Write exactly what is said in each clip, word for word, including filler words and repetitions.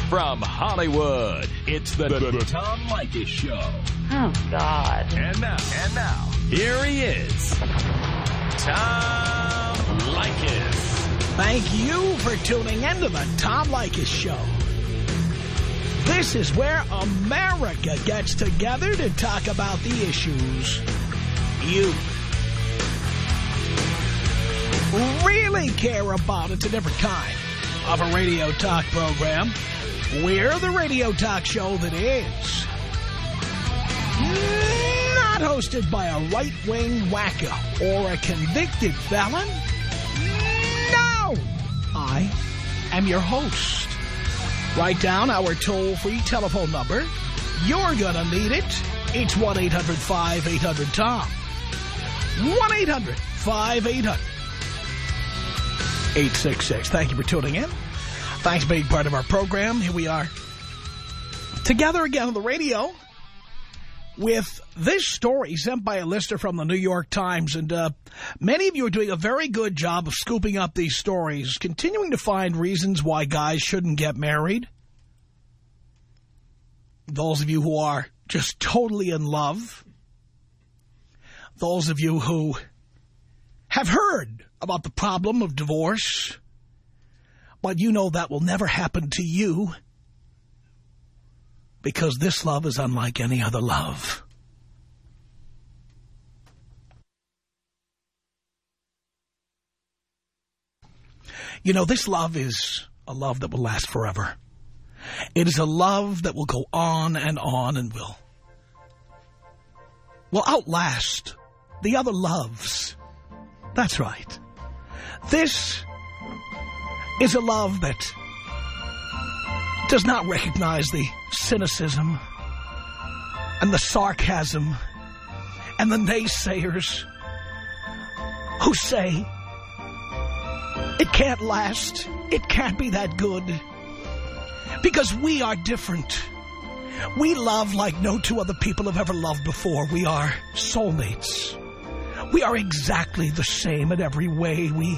From Hollywood, it's the, the, the Tom Leykis Show. Oh, God. And now, and now, here he is, Tom Leykis. Thank you for tuning in to the Tom Leykis Show. This is where America gets together to talk about the issues you really care about. It's a different kind of a radio talk program. We're the radio talk show that is not hosted by a right-wing wacko or a convicted felon. No! I am your host. Write down our toll-free telephone number. You're gonna need it. It's one eight hundred five eight hundred Tom. one eight hundred five eight hundred eight six six. Thank you for tuning in. Thanks for being part of our program. Here we are together again on the radio with this story sent by a listener from the New York Times. And uh, many of you are doing a very good job of scooping up these stories, continuing to find reasons why guys shouldn't get married. Those of you who are just totally in love. Those of you who have heard about the problem of divorce, but you know that will never happen to you because this love is unlike any other love. You know, this love is a love that will last forever. It is a love that will go on and on and will, will outlast the other loves. That's right. This is a love that does not recognize the cynicism and the sarcasm and the naysayers who say it can't last, it can't be that good, because we are different. We love like no two other people have ever loved before. We are soulmates. We are exactly the same in every way. We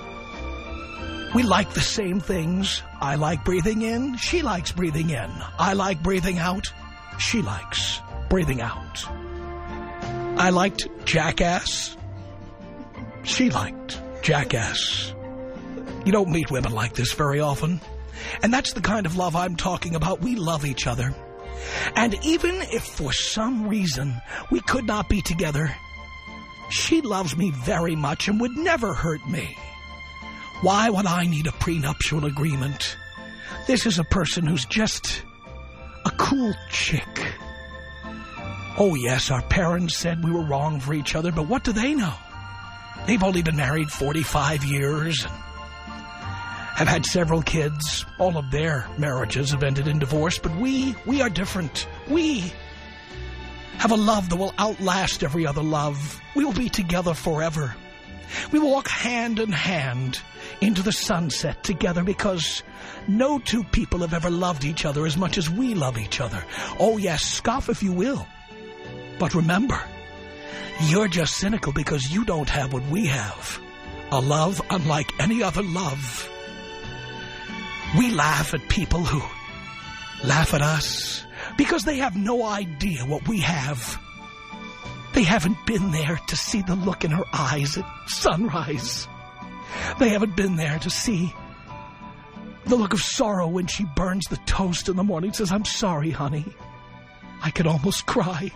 We like the same things. I like breathing in. She likes breathing in. I like breathing out. She likes breathing out. I liked Jackass. She liked Jackass. You don't meet women like this very often. And that's the kind of love I'm talking about. We love each other. And even if for some reason we could not be together, she loves me very much and would never hurt me. Why would I need a prenuptial agreement? This is a person who's just a cool chick. Oh, yes, our parents said we were wrong for each other, but what do they know? They've only been married forty-five years and have had several kids. All of their marriages have ended in divorce, but we, we are different. We have a love that will outlast every other love. We will be together forever. We will walk hand in hand into the sunset together because no two people have ever loved each other as much as we love each other. Oh, yes, scoff if you will. But remember, you're just cynical because you don't have what we have. A love unlike any other love. We laugh at people who laugh at us because they have no idea what we have. They haven't been there to see the look in her eyes at sunrise. They haven't been there to see the look of sorrow when she burns the toast in the morning and says, "I'm sorry, honey. I could almost cry."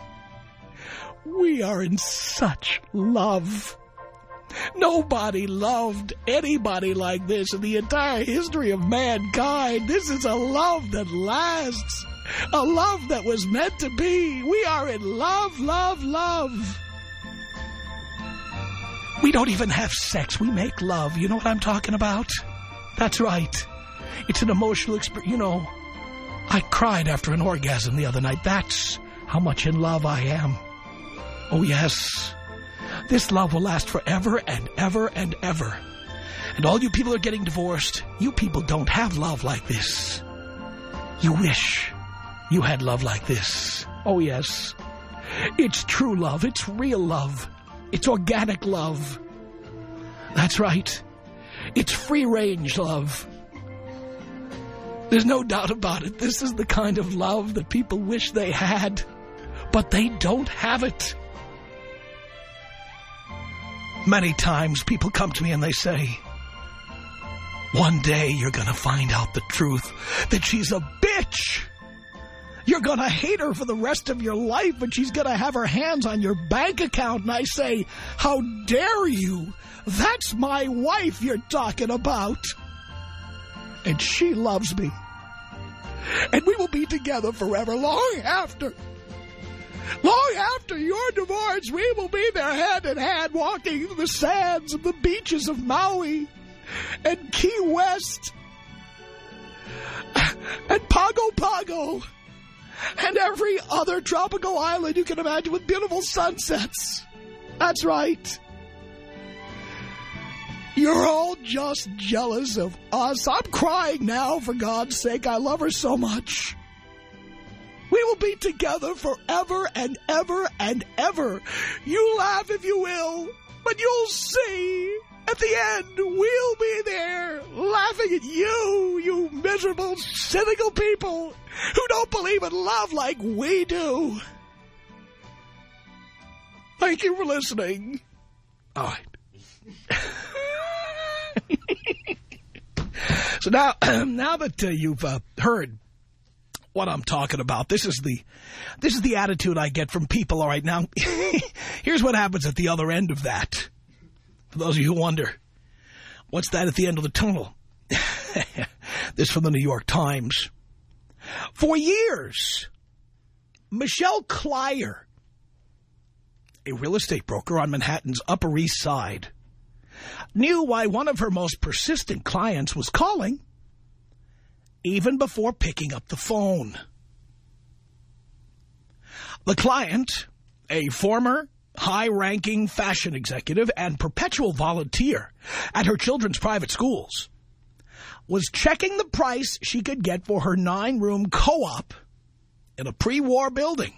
We are in such love. Nobody loved anybody like this in the entire history of mankind. This is a love that lasts. A love that was meant to be. We are in love, love, love. We don't even have sex. We make love. You know what I'm talking about? That's right. It's an emotional experience. You know, I cried after an orgasm the other night. That's how much in love I am. Oh, yes. This love will last forever and ever and ever. And all you people are getting divorced, you people don't have love like this. You wish you had love like this. Oh, yes. It's true love. It's real love. It's organic love. That's right. It's free-range love. There's no doubt about it. This is the kind of love that people wish they had, but they don't have it. Many times people come to me and they say, one day you're going to find out the truth, that she's a bitch. You're going to hate her for the rest of your life, and she's going to have her hands on your bank account. And I say, how dare you? That's my wife you're talking about. And she loves me. And we will be together forever, long after. Long after your divorce, we will be there hand in hand, walking the sands of the beaches of Maui and Key West and Pago Pago and every other tropical island you can imagine with beautiful sunsets. That's right. You're all just jealous of us. I'm crying now, for God's sake. I love her so much. We will be together forever and ever and ever. You laugh if you will, but you'll see. At the end, we'll be there laughing at you, you miserable, cynical people who don't believe in love like we do. Thank you for listening. All right. So now, now that uh, you've uh, heard what I'm talking about, this is the this is the attitude I get from people. All right, now here's what happens at the other end of that. For those of you who wonder, what's that at the end of the tunnel? This from the New York Times. For years, Michelle Clier, a real estate broker on Manhattan's Upper East Side, knew why one of her most persistent clients was calling even before picking up the phone. The client, a former high-ranking fashion executive and perpetual volunteer at her children's private schools, was checking the price she could get for her nine-room co-op in a pre-war building.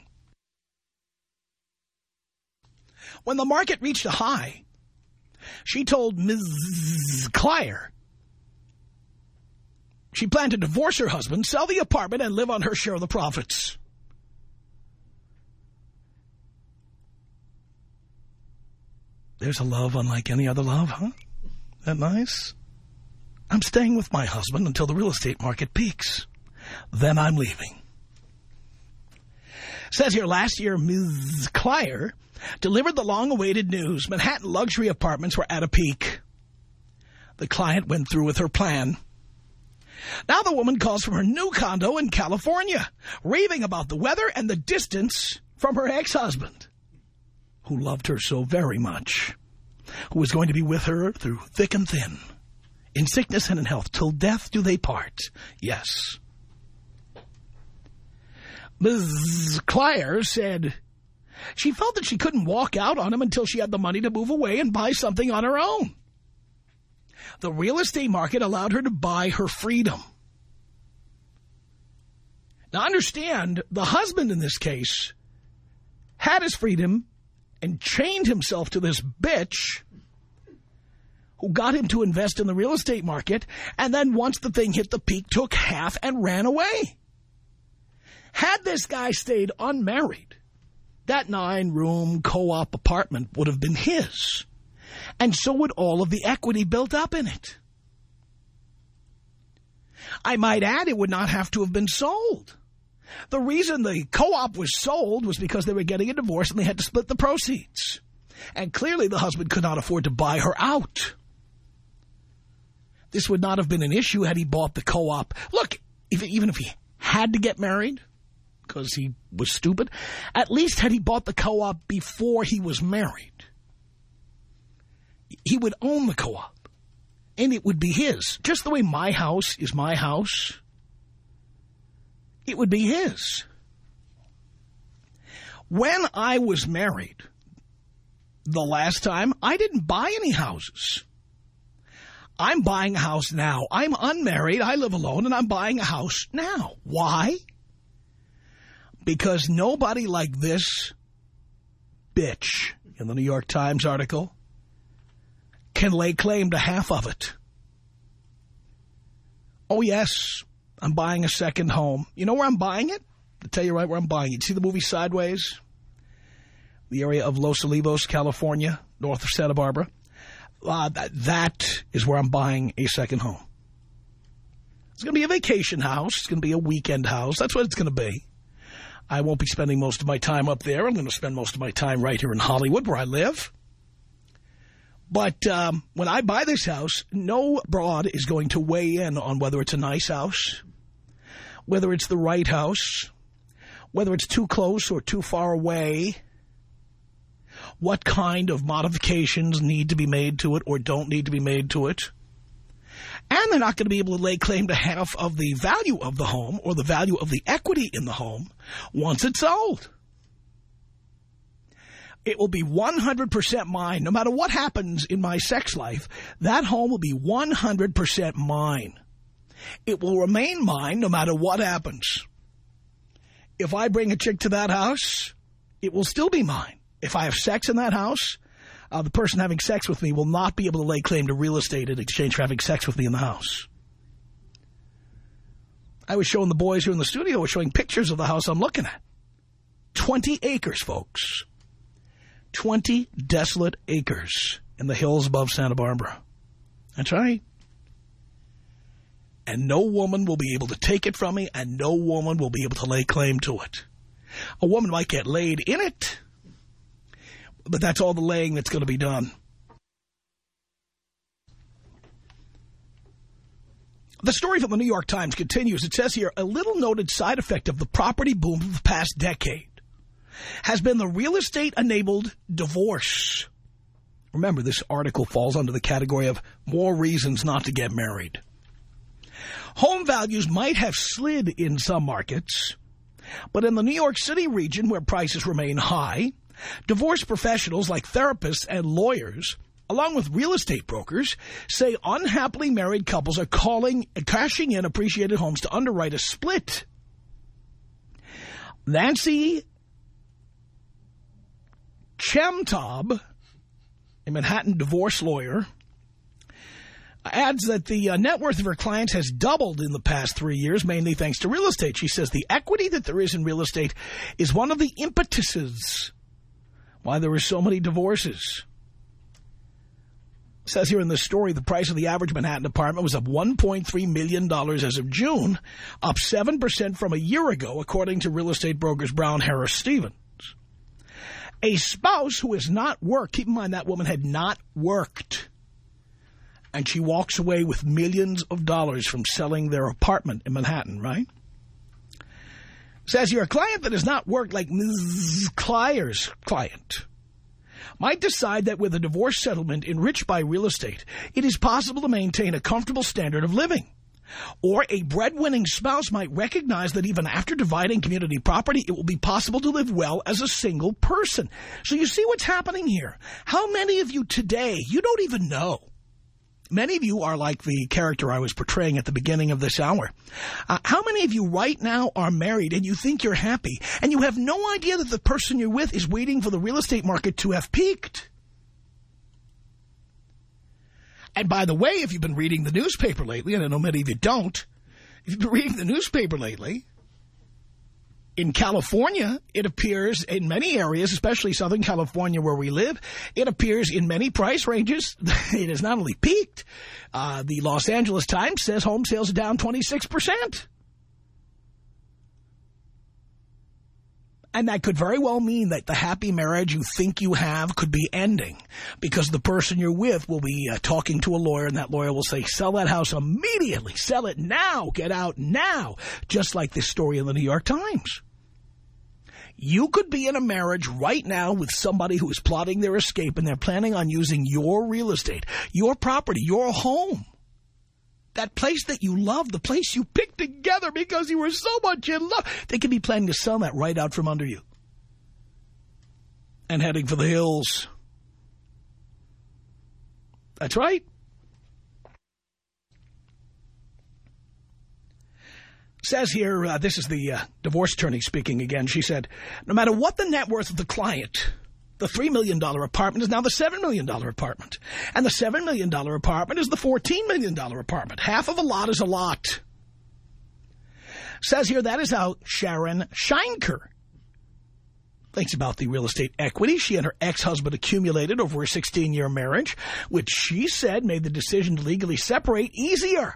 When the market reached a high, she told Miz Clier she planned to divorce her husband, sell the apartment, and live on her share of the profits. There's a love unlike any other love, huh? That nice? I'm staying with my husband until the real estate market peaks. Then I'm leaving. Says here, last year, Miz Clier delivered the long-awaited news. Manhattan luxury apartments were at a peak. The client went through with her plan. Now the woman calls from her new condo in California, raving about the weather and the distance from her ex-husband, who loved her so very much, who was going to be with her through thick and thin, in sickness and in health, till death do they part. Yes. Miz Clier said she felt that she couldn't walk out on him until she had the money to move away and buy something on her own. The real estate market allowed her to buy her freedom. Now understand, the husband in this case had his freedom and chained himself to this bitch who got him to invest in the real estate market, and then once the thing hit the peak, took half and ran away. Had this guy stayed unmarried, that nine-room co-op apartment would have been his. And so would all of the equity built up in it. I might add, it would not have to have been sold. The reason the co-op was sold was because they were getting a divorce and they had to split the proceeds. And clearly the husband could not afford to buy her out. This would not have been an issue had he bought the co-op. Look, if, even if he had to get married because he was stupid, at least had he bought the co-op before he was married, he would own the co-op, and it would be his. Just the way my house is my house, it would be his. When I was married the last time, I didn't buy any houses. I'm buying a house now. I'm unmarried, I live alone, and I'm buying a house now. Why? Because nobody like this bitch in the New York Times article can lay claim to half of it. Oh, yes, I'm buying a second home. You know where I'm buying it? I'll tell you right where I'm buying it. See the movie Sideways? The area of Los Olivos, California, north of Santa Barbara. Uh, that, that is where I'm buying a second home. It's going to be a vacation house. It's going to be a weekend house. That's what it's going to be. I won't be spending most of my time up there. I'm going to spend most of my time right here in Hollywood, where I live. But um, when I buy this house, no broad is going to weigh in on whether it's a nice house, whether it's the right house, whether it's too close or too far away, what kind of modifications need to be made to it or don't need to be made to it. And they're not going to be able to lay claim to half of the value of the home or the value of the equity in the home once it's sold. It will be one hundred percent mine. No matter what happens in my sex life, that home will be one hundred percent mine. It will remain mine no matter what happens. If I bring a chick to that house, it will still be mine. If I have sex in that house, uh, the person having sex with me will not be able to lay claim to real estate in exchange for having sex with me in the house. I was showing the boys here in the studio, I was showing pictures of the house I'm looking at. twenty acres, folks. twenty desolate acres in the hills above Santa Barbara. That's right. And no woman will be able to take it from me, and no woman will be able to lay claim to it. A woman might get laid in it, but that's all the laying that's going to be done. The story from the New York Times continues. It says here, a little noted side effect of the property boom of the past decade has been the real estate-enabled divorce. Remember, this article falls under the category of more reasons not to get married. Home values might have slid in some markets, but in the New York City region, where prices remain high, divorce professionals like therapists and lawyers, along with real estate brokers, say unhappily married couples are calling, cashing in appreciated homes to underwrite a split. Nancy Chemtob, a Manhattan divorce lawyer, adds that the uh, net worth of her clients has doubled in the past three years, mainly thanks to real estate. She says the equity that there is in real estate is one of the impetuses why there are so many divorces. It says here in this story, the price of the average Manhattan apartment was up one point three million dollars as of June, up seven percent from a year ago, according to real estate brokers Brown Harris Stevens. A spouse who has not worked, keep in mind that woman had not worked, and she walks away with millions of dollars from selling their apartment in Manhattan, right? Says you're a client that has not worked, like Miz Clyer's client, might decide that with a divorce settlement enriched by real estate, it is possible to maintain a comfortable standard of living. Or a breadwinning spouse might recognize that even after dividing community property, it will be possible to live well as a single person. So you see what's happening here. How many of you today, you don't even know. Many of you are like the character I was portraying at the beginning of this hour. Uh, how many of you right now are married and you think you're happy and you have no idea that the person you're with is waiting for the real estate market to have peaked? And by the way, if you've been reading the newspaper lately, and I know many of you don't, if you've been reading the newspaper lately, in California, it appears in many areas, especially Southern California where we live, it appears in many price ranges. It has not only peaked, uh, the Los Angeles Times says home sales are down twenty-six percent. And that could very well mean that the happy marriage you think you have could be ending because the person you're with will be uh, talking to a lawyer, and that lawyer will say, sell that house immediately. Sell it now. Get out now. Just like this story in the New York Times. You could be in a marriage right now with somebody who is plotting their escape, and they're planning on using your real estate, your property, your home. That place that you love, the place you picked together because you were so much in love. They could be planning to sell that right out from under you and heading for the hills. That's right. Says here, uh, this is the uh, divorce attorney speaking again. She said, no matter what the net worth of the client, the three million dollar apartment is now the seven million dollar apartment. And the seven million dollar apartment is the fourteen million dollar apartment. Half of a lot is a lot. Says here that is how Sharon Scheinker thinks about the real estate equity she and her ex-husband accumulated over a sixteen-year marriage, which she said made the decision to legally separate easier.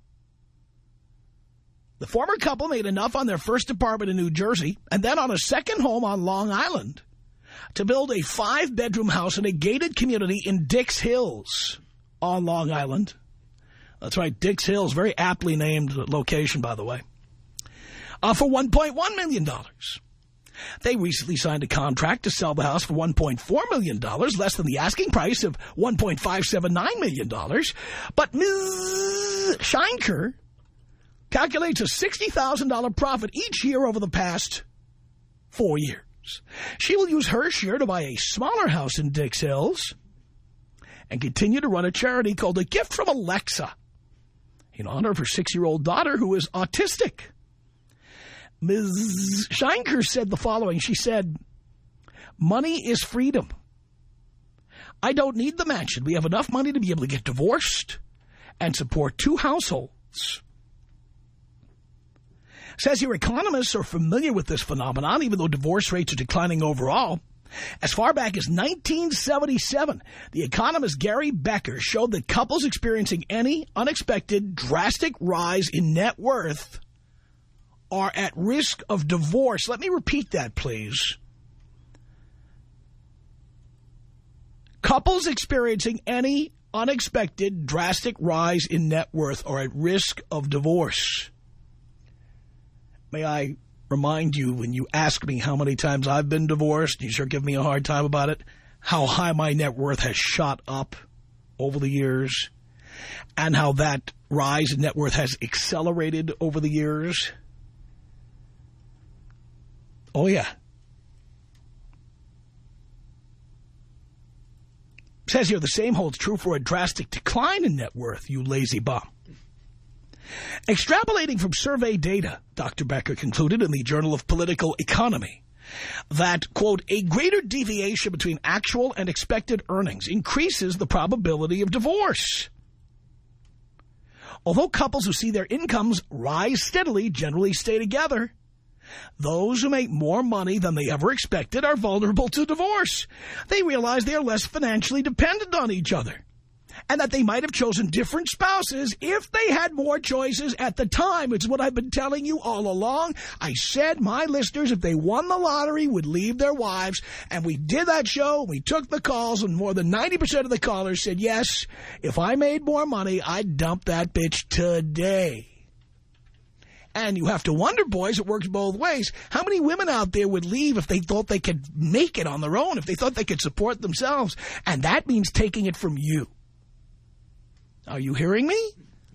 The former couple made enough on their first apartment in New Jersey and then on a second home on Long Island to build a five-bedroom house in a gated community in Dix Hills on Long Island. That's right, Dix Hills, very aptly named location, by the way, uh, for one point one million dollars. They recently signed a contract to sell the house for one point four million dollars, less than the asking price of one point five seven nine million dollars. But Miz Scheinker calculates a sixty thousand dollars profit each year over the past four years. She will use her share to buy a smaller house in Dix Hills and continue to run a charity called A Gift from Alexa in honor of her six-year-old daughter who is autistic. Miz Scheinker said the following. She said, "Money is freedom. I don't need the mansion. We have enough money to be able to get divorced and support two households." Says here economists are familiar with this phenomenon, even though divorce rates are declining overall. As far back as nineteen seventy-seven, the economist Gary Becker showed that couples experiencing any unexpected drastic rise in net worth are at risk of divorce. Let me repeat that, please. Couples experiencing any unexpected drastic rise in net worth are at risk of divorce. May I remind you, when you ask me how many times I've been divorced, you sure give me a hard time about it, how high my net worth has shot up over the years, and how that rise in net worth has accelerated over the years. Oh, yeah. Says here the same holds true for a drastic decline in net worth, you lazy bum. Extrapolating from survey data, Doctor Becker concluded in the Journal of Political Economy that, quote, a greater deviation between actual and expected earnings increases the probability of divorce. Although couples who see their incomes rise steadily generally stay together, those who make more money than they ever expected are vulnerable to divorce. They realize they are less financially dependent on each other, and that they might have chosen different spouses if they had more choices at the time. It's what I've been telling you all along. I said my listeners, if they won the lottery, would leave their wives. And we did that show. We took the calls, and more than ninety percent of the callers said, yes, if I made more money, I'd dump that bitch today. And you have to wonder, boys, it works both ways. How many women out there would leave if they thought they could make it on their own, if they thought they could support themselves? And that means taking it from you. Are you hearing me?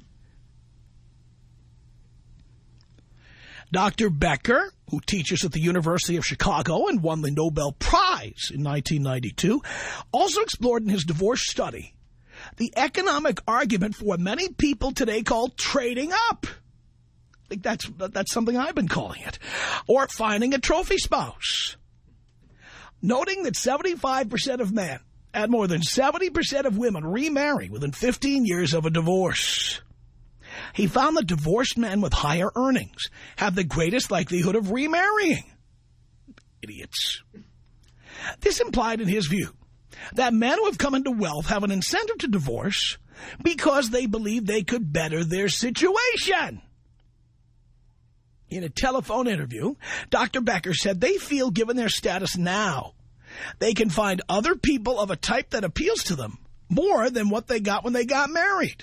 Doctor Becker, who teaches at the University of Chicago and won the Nobel Prize in nineteen ninety-two, also explored in his divorce study the economic argument for what many people today call trading up. I think that's, that's something I've been calling it. Or finding a trophy spouse. Noting that seventy-five percent of men and more than seventy percent of women remarry within fifteen years of a divorce. He found that divorced men with higher earnings have the greatest likelihood of remarrying. Idiots. This implied, in his view, that men who have come into wealth have an incentive to divorce because they believe they could better their situation. In a telephone interview, Doctor Becker said they feel, given their status now, they can find other people of a type that appeals to them more than what they got when they got married.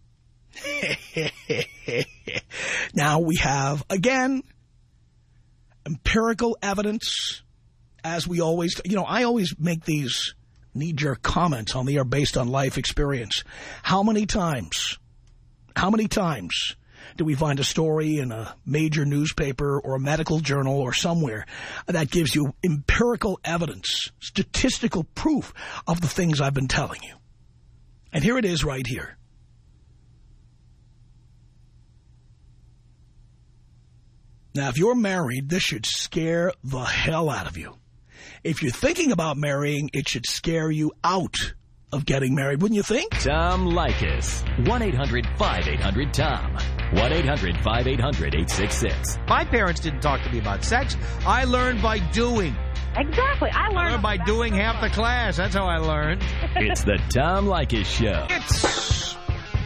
Now we have, again, empirical evidence, as we always, you know, I always make these knee-jerk comments on the air based on life experience. How many times, how many times do we find a story in a major newspaper or a medical journal or somewhere that gives you empirical evidence, statistical proof of the things I've been telling you? And here it is right here. Now, if you're married, this should scare the hell out of you. If you're thinking about marrying, it should scare you out of getting married, wouldn't you think? Tom Leykis. one eight hundred five eight hundred Tom. one eight hundred five eight hundred eight six six. My parents didn't talk to me about sex. I learned by doing. Exactly. I learned, I learned by doing half the class. That's how I learned. It's the Tom Leykis Show. It's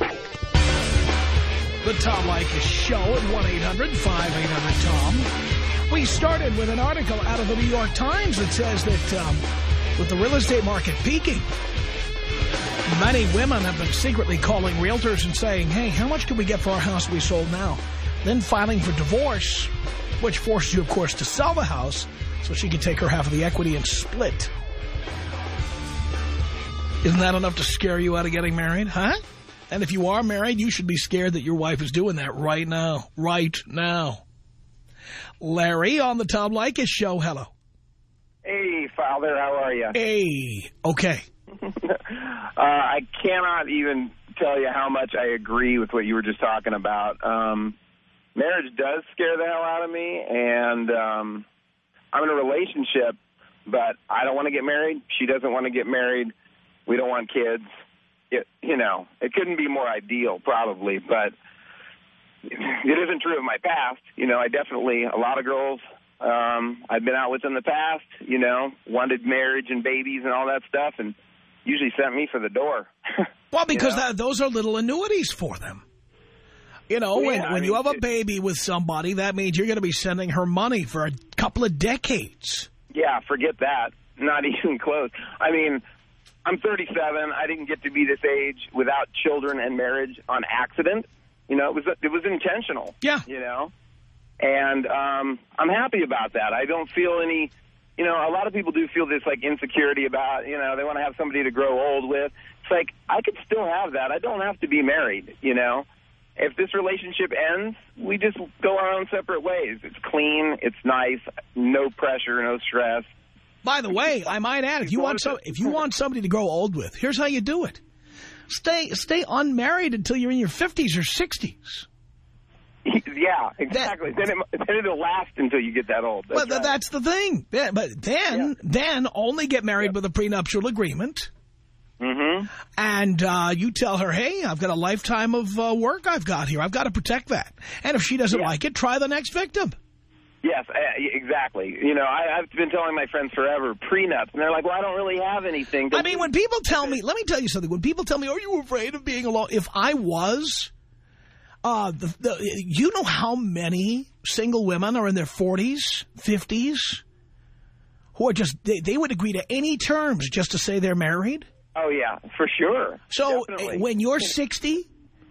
the Tom Leykis Show at one eight hundred five eight hundred Tom. We started with an article out of the New York Times that says that um, with the real estate market peaking, many women have been secretly calling realtors and saying, hey, how much can we get for our house we sold now? Then filing for divorce, which forces you, of course, to sell the house so she can take her half of the equity and split. Isn't that enough to scare you out of getting married, huh? And if you are married, you should be scared that your wife is doing that right now. Right now. Larry on the Tom Leykis Show. Hello. Hey, Father. How are you? Hey. Okay. uh, I cannot even tell you how much I agree with what you were just talking about. Um, marriage does scare the hell out of me, and um, I'm in a relationship, but I don't want to get married. She doesn't want to get married. We don't want kids. It, you know, it couldn't be more ideal, probably, but it isn't true of my past. You know, I definitely, a lot of girls um, I've been out with in the past, you know, wanted marriage and babies and all that stuff, and usually sent me for the door. Well, because you know? that, those are little annuities for them. You know, Well, when, yeah, I when mean, you have a it- baby with somebody, that means you're going to be sending her money for a couple of decades. Yeah, forget that. Not even close. I mean, I'm thirty-seven. I didn't get to be this age without children and marriage on accident. You know, it was it was intentional. Yeah. You know, and um, I'm happy about that. I don't feel any. You know, a lot of people do feel this like insecurity about. You know, they want to have somebody to grow old with. It's like I could still have that. I don't have to be married. You know, if this relationship ends, we just go our own separate ways. It's clean. It's nice. No pressure. No stress. By the way, I might add, if you want so, if you want somebody to grow old with, here's how you do it. Stay stay unmarried until you're in your fifties or sixties. Yeah, exactly. That, then, it, then it'll last until you get that old. That's but right. that's the thing. Yeah, but then, Yeah. then only get married Yeah. with a prenuptial agreement. Mm-hmm. And uh, you tell her, hey, I've got a lifetime of uh, work I've got here. I've got to protect that. And if she doesn't Yeah. like it, try the next victim. Yes, uh, exactly. You know, I, I've been telling my friends forever, prenups, and they're like, well, I don't really have anything. I mean, when people tell me, let me tell you something. When people tell me, are you afraid of being alone? If I was, uh, the, the, you know how many single women are in their forties, fifties, who are just, they, they would agree to any terms just to say they're married? Oh, yeah, for sure. So Definitely. when you're sixty,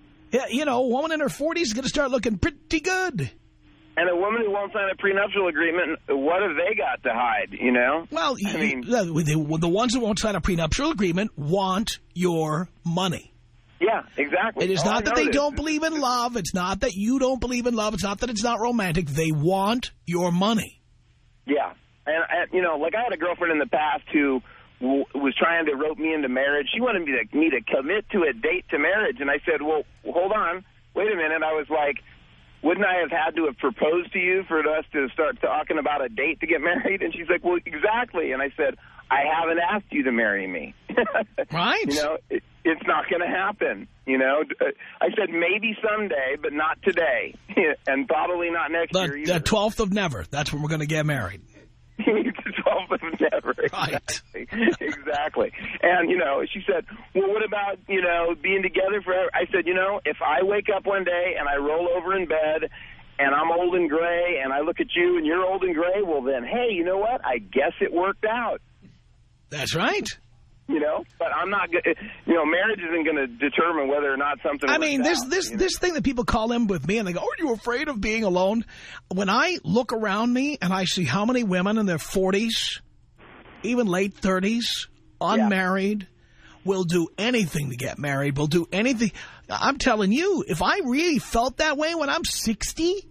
you know, a woman in her forties is going to start looking pretty good. And a woman who won't sign a prenuptial agreement, what have they got to hide, you know? Well, I you, mean, the, the ones who won't sign a prenuptial agreement want your money. yeah, exactly. It is All not I that know they is- don't believe in love. It's not that you don't believe in love. It's not that it's not romantic. They want your money. Yeah. And, and, you know, like I had a girlfriend in the past who w was trying to rope me into marriage. She wanted me to, me to commit to a date to marriage. And I said, well, hold on. Wait a minute. I was like, wouldn't I have had to have proposed to you for us to start talking about a date to get married? And she's like, well, exactly. And I said, I haven't asked you to marry me. Right. You know, it, it's not going to happen. You know, I said maybe someday, but not today. And probably not next The, year either. the twelfth of never. That's when we're going to get married. It's the twelfth of never. Right. Exactly. Exactly. And, you know, she said, well, what about, you know, being together forever? I said, you know, if I wake up one day and I roll over in bed and I'm old and gray and I look at you and you're old and gray, well, then, hey, you know what? I guess it worked out. That's right. You know, but I'm not going to, you know, marriage isn't going to determine whether or not something I mean, works this out, this you know? this thing that people call in with me and they go, are you afraid of being alone? When I look around me and I see how many women in their forties, even late thirties, unmarried, will do anything to get married, will do anything. I'm telling you, if I really felt that way when I'm sixty,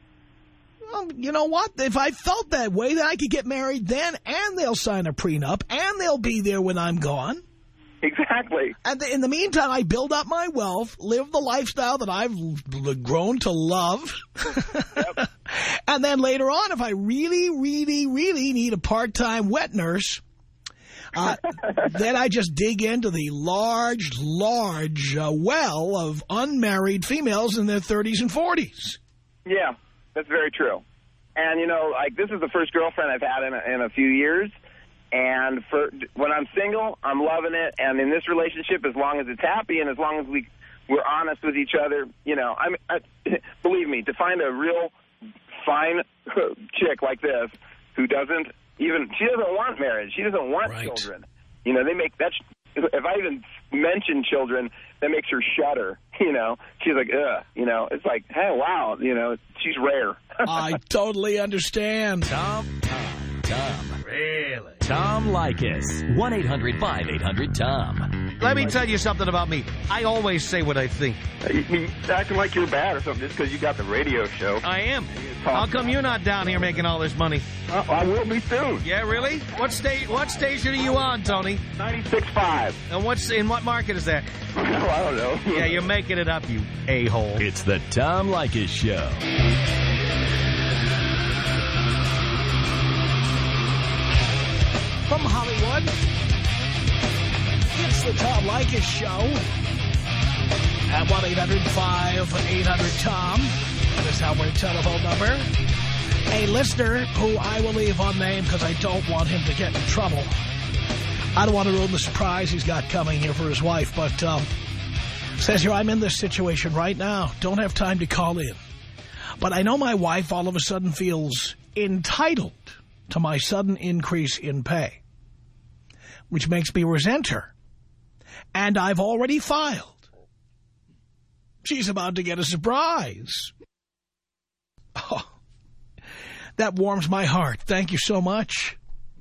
well, you know what? If I felt that way, then I could get married then, and they'll sign a prenup, and they'll be there when I'm gone. Exactly. And in the meantime, I build up my wealth, live the lifestyle that I've grown to love. Yep. And then later on, if I really, really, really need a part-time wet nurse, Uh, then I just dig into the large, large uh, well of unmarried females in their thirties and forties. Yeah, that's very true. And, you know, like, this is the first girlfriend I've had in a, in a few years. And for when I'm single, I'm loving it. And in this relationship, as long as it's happy and as long as we, we're honest with each other, you know, I'm, I, believe me, to find a real fine chick like this who doesn't even, she doesn't want marriage. She doesn't want right. children. You know, they make that, if I even mention children, that makes her shudder, you know. She's like, ugh, you know. It's like, hey, wow, you know, she's rare. I totally understand. Tom, Tom, Tom. Really? Tom Leykis. one eight hundred five eight hundred Tom. Let me tell you something about me. I always say what I think. You mean acting like you're bad or something just because you got the radio show. I am. How come you're not down here making all this money? Uh, I will be soon. Yeah, really? What sta What station are you on, Tony? ninety-six point five. And what's in what market is that? Oh, I don't know. Yeah, you're making it up, you a-hole. It's the Tom Leykis Show. From Hollywood, it's the Tom Leykis Show at one eight hundred five eight hundred Tom. That is our telephone number. A listener who I will leave unnamed because I don't want him to get in trouble. I don't want to ruin the surprise he's got coming here for his wife, but um, says here, I'm in this situation right now. Don't have time to call in. But I know my wife all of a sudden feels entitled to my sudden increase in pay, which makes me resent her. And I've already filed. She's about to get a surprise. Oh, that warms my heart. Thank you so much.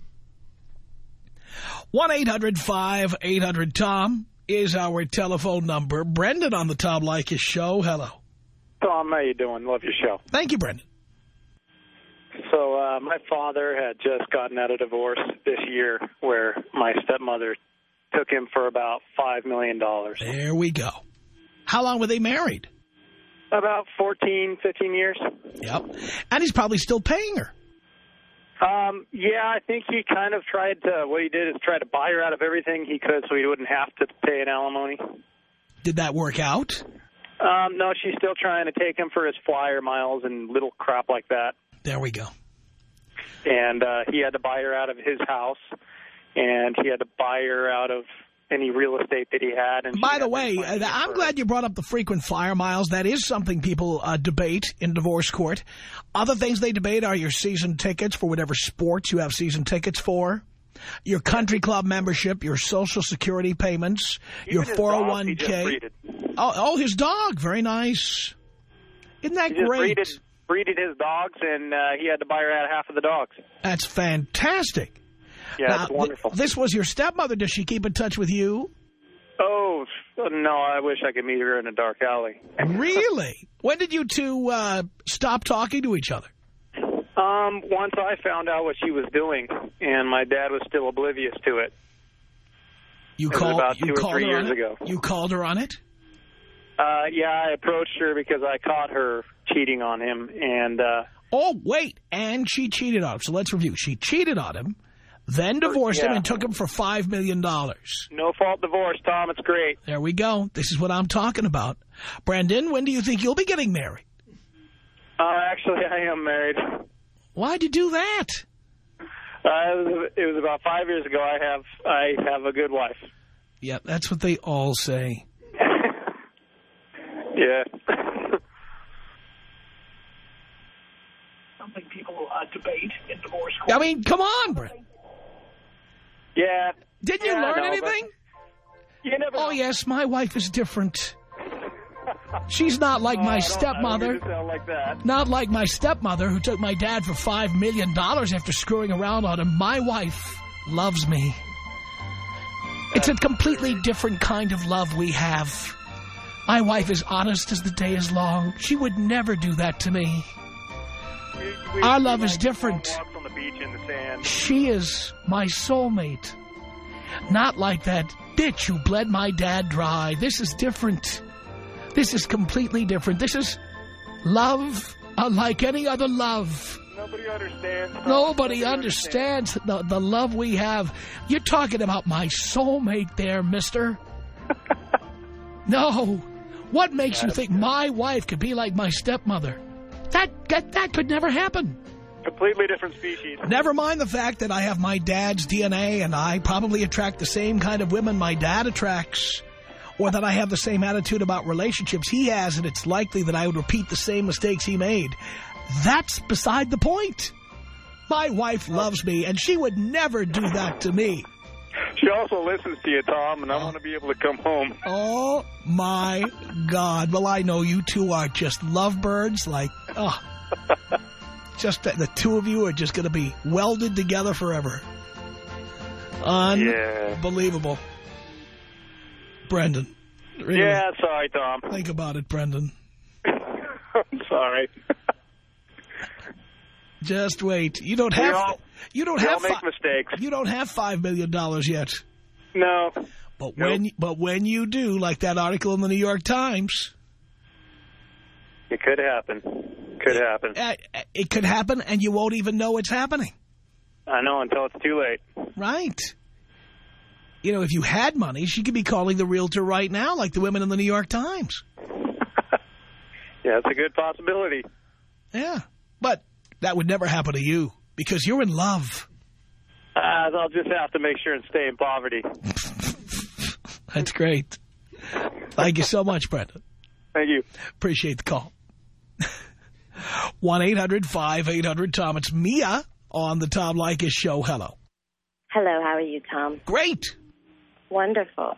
one eight hundred five eight hundred Tom is our telephone number. Brendan on the Tom Leykis Show. Hello. Tom, how you doing? Love your show. Thank you, Brendan. So uh, my father had just gotten out of divorce this year where my stepmother took him for about five million dollars. There we go. How long were they married? About fourteen, fifteen years. Yep. And he's probably still paying her. Um, yeah, I think he kind of tried to, what he did is try to buy her out of everything he could so he wouldn't have to pay an alimony. Did that work out? Um, no, she's still trying to take him for his flyer miles and little crap like that. There we go. And uh, he had to buy her out of his house, and he had to buy her out of any real estate that he had. And by the way, uh, I'm glad you brought up the frequent flyer miles. That is something people uh, debate in divorce court. Other things they debate are your season tickets for whatever sports you have season tickets for, your country club membership, your Social Security payments, Even your four oh one K. Oh, oh, his dog. Very nice. Isn't that he great? Just breeded, breeded his dogs, and uh, he had to buy her out half of the dogs. That's fantastic. Yeah, now, it's wonderful. Th this was your stepmother. Does she keep in touch with you? Oh, no, I wish I could meet her in a dark alley. Really? When did you two uh, stop talking to each other? Um, once I found out what she was doing, and my dad was still oblivious to it. You it called, was about two you or called three her years on it? ago. You called her on it? Uh, yeah, I approached her because I caught her cheating on him, and... Uh, oh, wait, and she cheated on him. So let's review. She cheated on him, then divorced yeah. him and took him for five million dollars. No-fault divorce, Tom. It's great. There we go. This is what I'm talking about. Brandon, when do you think you'll be getting married? Uh, actually, I am married. Why'd you do that? Uh, it was about five years ago. I have I have a good wife. Yeah, that's what they all say. Yeah. Something people uh, debate in divorce court. I mean, come on, Brent. Yeah. Didn't yeah, you learn know, anything? You never oh, know. yes, my wife is different. She's not like oh, my I stepmother. I sound like that. Not like my stepmother who took my dad for five million dollars after screwing around on him. My wife loves me. It's a completely different kind of love we have. My wife is honest as the day is long. She would never do that to me. We, we, Our love we is like different. Walks on the beach in the sand. She is my soulmate. Not like that bitch who bled my dad dry. This is different. This is completely different. This is love unlike any other love. Nobody understands. Nobody, Nobody understands, understands the, the love we have. You're talking about my soulmate there, mister. No. What makes That's you think good. my wife could be like my stepmother? That, that, that could never happen. Completely different species. Never mind the fact that I have my dad's D N A and I probably attract the same kind of women my dad attracts. Or that I have the same attitude about relationships he has, and it's likely that I would repeat the same mistakes he made. That's beside the point. My wife loves me, and she would never do that to me. She also listens to you, Tom, and I want to be able to come home. Oh, my God. Well, I know you two are just lovebirds. Like, oh, just the two of you are just going to be welded together forever. Unbelievable. Yeah. Brendan. Really, yeah, sorry, Tom. Think about it, Brendan. I'm sorry. Just wait. You don't have. all, you don't we have. all make mistakes. You don't have five million dollars yet. No. But nope. when, but when you do, like that article in the New York Times, it could happen. Could it, happen. Uh, it could happen, and you won't even know it's happening. I know until it's too late. Right. You know, if you had money, she could be calling the realtor right now, like the women in the New York Times. Yeah, it's a good possibility. Yeah, but that would never happen to you because you're in love. Uh, I'll just have to make sure and stay in poverty. That's great. Thank you so much, Brendan. Thank you. Appreciate the call. one eight hundred five eight hundred Tom. It's Mia on the Tom Leykis Show. Hello. Hello, how are you, Tom? Great. Wonderful.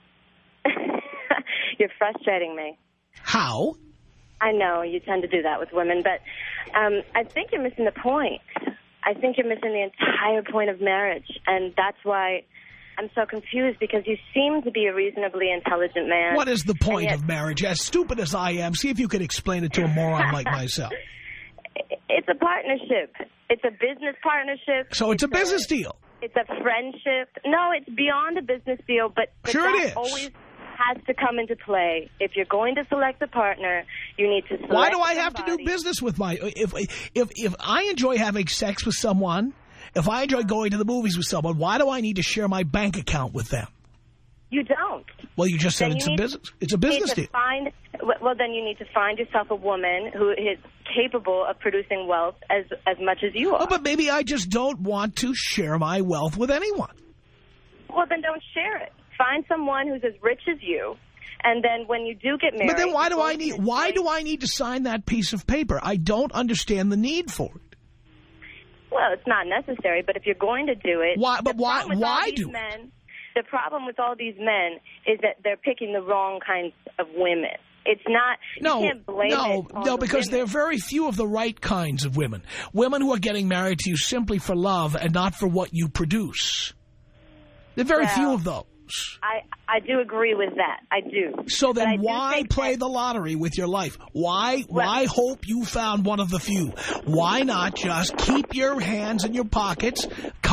You're frustrating me. How? I know, you tend to do that with women, but um, I think you're missing the point. I think you're missing the entire point of marriage, and that's why I'm so confused, because you seem to be a reasonably intelligent man. What is the point yet, of marriage? As stupid as I am, see if you could explain it to a moron like myself. It's a partnership. It's a business partnership. So it's, it's a business a, deal. It's a friendship. No, it's beyond a business deal, but, but sure that it is. always has to come into play. If you're going to select a partner, you need to select Why do I have somebody. to do business with my... If, if, if I enjoy having sex with someone, if I enjoy going to the movies with someone, why do I need to share my bank account with them? You don't. Well, you just said then it's a business. It's a business deal. Find, well, then you need to find yourself a woman who is capable of producing wealth as as much as you are. Oh, but maybe I just don't want to share my wealth with anyone. Well, then don't share it. Find someone who's as rich as you, and then when you do get married... But then why do I need why do I need to sign that piece of paper? I don't understand the need for it. Well, it's not necessary, but if you're going to do it... Why? But why? Why do men, it? The problem with all these men is that they're picking the wrong kinds of women. It's not... No, you can't blame no, it on no, the because women. there are very few of the right kinds of women. Women who are getting married to you simply for love and not for what you produce. There are very well, few of those. I, I do agree with that. I do. So then why play that... the lottery with your life? Why well, why hope you found one of the few? Why not just keep your hands in your pockets,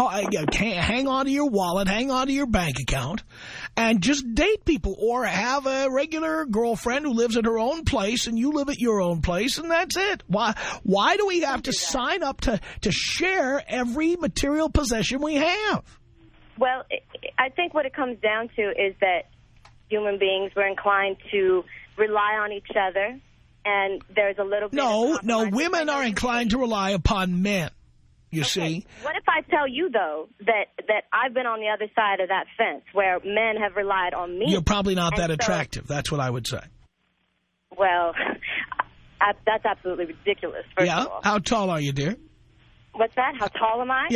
hang on to your wallet, hang on to your bank account, and just date people, or have a regular girlfriend who lives at her own place and you live at your own place, and that's it. Why why do we have to sign up to, to share every material possession we have? Well, I think what it comes down to is that human beings were inclined to rely on each other, and there's a little bit No, of no, women are inclined to rely upon men, you okay. see. What if I tell you, though, that, that I've been on the other side of that fence, where men have relied on me? You're probably not that so, attractive. That's what I would say. Well, I, that's absolutely ridiculous, first yeah? of all. How tall are you, dear? What's that? How tall am I? Yeah.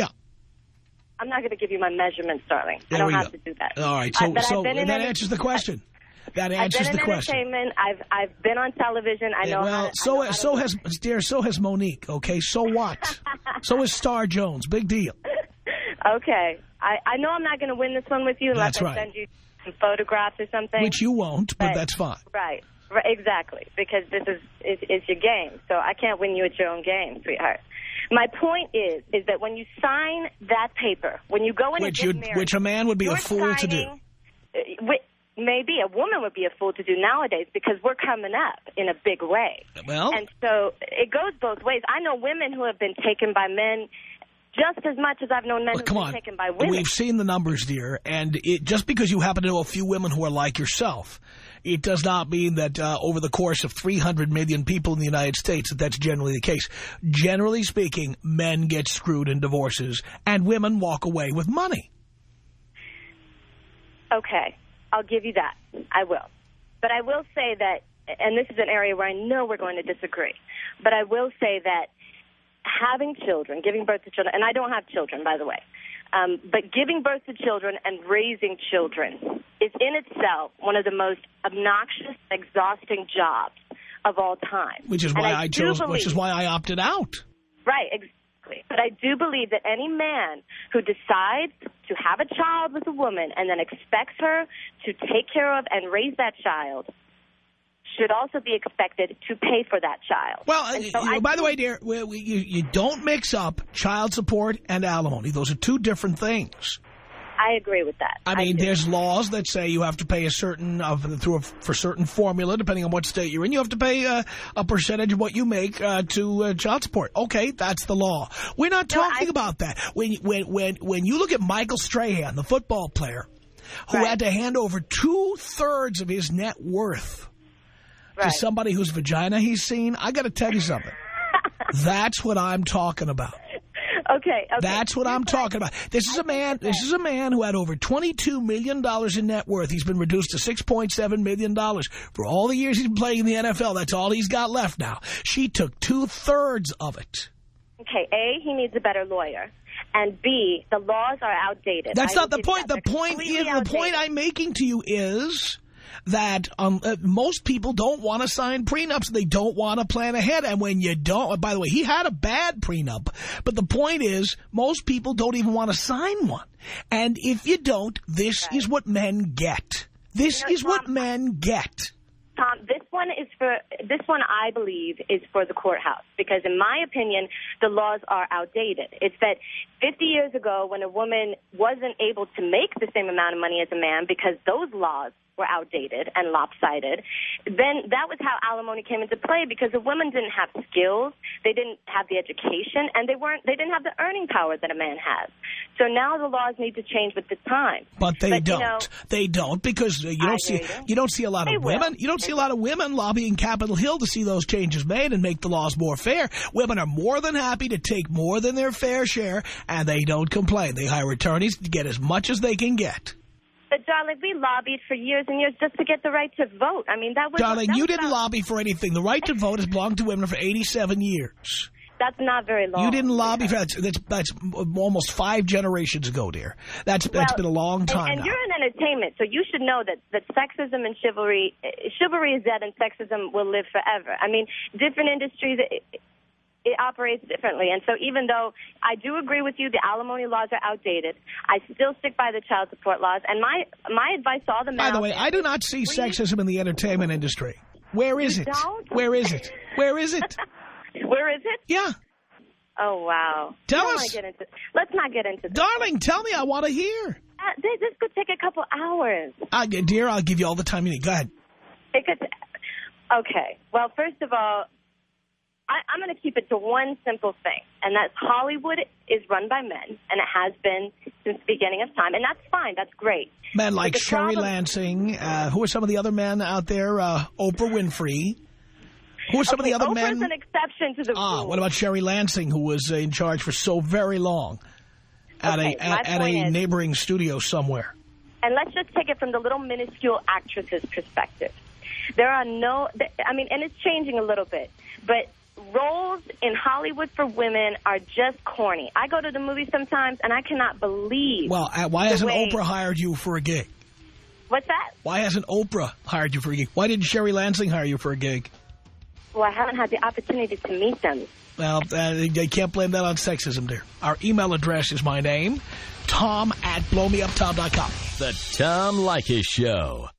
I'm not going to give you my measurements, darling. There I don't we have go. to do that. All right, so, I, so that in answers the question. That answers I've been the in question. entertainment. I've I've been on television. I know. Well, how to, so I know so how has dear. So has Monique. Okay, so what? So is Star Jones. Big deal. Okay, I I know I'm not going to win this one with you unless That's I right. send you some photographs or something. Which you won't, but, but that's fine. Right. Right. Exactly. Because this is is is your game. So I can't win you at your own game, sweetheart. My point is, is that when you sign that paper, when you go in which and get married, which a man would be a fool signing, to do. Uh, maybe a woman would be a fool to do nowadays because we're coming up in a big way. Well, and so it goes both ways. I know women who have been taken by men just as much as I've known men well, who've come been on. taken by women. We've seen the numbers, dear, and it, just because you happen to know a few women who are like yourself, it does not mean that uh, over the course of three hundred million people in the United States that that's generally the case. Generally speaking, men get screwed in divorces, and women walk away with money. Okay, I'll give you that. I will. But I will say that, and this is an area where I know we're going to disagree, but I will say that having children, giving birth to children, and I don't have children, by the way, um, but giving birth to children and raising children is in itself one of the most obnoxious, exhausting jobs of all time. Which is why I, I chose, believe, which is why I opted out. Right, exactly. But I do believe that any man who decides to have a child with a woman and then expects her to take care of and raise that child should also be expected to pay for that child. Well, so you know, by the way, dear, we, we, you, you don't mix up child support and alimony. Those are two different things. I agree with that. I mean, I there's laws that say you have to pay a certain of through a, for certain formula, depending on what state you're in. You have to pay uh, a percentage of what you make uh, to uh, child support. Okay, that's the law. We're not No, talking I, about that. When when when when you look at Michael Strahan, the football player, who right. had to hand over two thirds of his net worth right. to somebody whose vagina he's seen, I got to tell you something. That's what I'm talking about. Okay, okay. That's what I'm talking about. This is a man. This is a man who had over twenty-two million dollars in net worth. He's been reduced to six point seven million dollars for all the years he's been playing in the N F L. That's all he's got left now. She took two thirds of it. Okay, A, he needs a better lawyer, and B, the laws are outdated. That's I not the point. The point is the point I'm making to you is that um, uh, most people don't want to sign prenups. They don't want to plan ahead. And when you don't, by the way, he had a bad prenup. But the point is, most people don't even want to sign one. And if you don't, this right. is what men get. This you know, is Tom, what men get. Tom, this one is for, this one I believe is for the courthouse. Because in my opinion, the laws are outdated. It's that fifty years ago when a woman wasn't able to make the same amount of money as a man because those laws were outdated and lopsided, then that was how alimony came into play because the women didn't have skills, they didn't have the education, and they weren't they didn't have the earning power that a man has. So now the laws need to change with the time. But they but, don't. You know, they don't because you don't see you. you don't see a lot they of women. Will. You don't they see a will. lot of women lobbying Capitol Hill to see those changes made and make the laws more fair. Women are more than happy to take more than their fair share, and they don't complain. They hire attorneys to get as much as they can get. But, darling, we lobbied for years and years just to get the right to vote. I mean, that was... Darling, that you was didn't about, lobby for anything. The right to vote has belonged to women for eighty-seven years. That's not very long. You didn't lobby for that. That's, that's almost five generations ago, dear. That's that's well, been a long time and, and now. you're in entertainment, so you should know that, that sexism and chivalry... Chivalry is dead and sexism will live forever. I mean, different industries... It, It operates differently. And so even though I do agree with you, the alimony laws are outdated, I still stick by the child support laws. And my my advice to all the men... By the way, I do not see please. sexism in the entertainment industry. Where is you it? Don't? Where is it? Where is it? Where is it? Yeah. Oh, wow. Tell don't us. wanna get into, let's not get into this. Darling, tell me. I want to hear. Uh, this, this could take a couple hours. Uh, dear, I'll give you all the time you need. Go ahead. It could. Okay. Well, first of all, I, I'm going to keep it to one simple thing, and that's Hollywood is run by men, and it has been since the beginning of time, and that's fine. That's great. Men like Sherry problem, Lansing. Uh, who are some of the other men out there? Uh, Oprah Winfrey. Who are some okay, of the other Oprah's men? an exception to the ah, rule. What about Sherry Lansing, who was in charge for so very long at okay, a at, at a is, neighboring studio somewhere? And let's just take it from the little minuscule actress's perspective. There are no, I mean, and it's changing a little bit, but roles in Hollywood for women are just corny. I go to the movies sometimes, and I cannot believe. Well, uh, why hasn't way... Oprah hired you for a gig? What's that? Why hasn't Oprah hired you for a gig? Why didn't Sherry Lansing hire you for a gig? Well, I haven't had the opportunity to meet them. Well, uh, they can't blame that on sexism, dear. Our email address is my name, Tom at blow me up tom dot com. The Tom Leykis Show.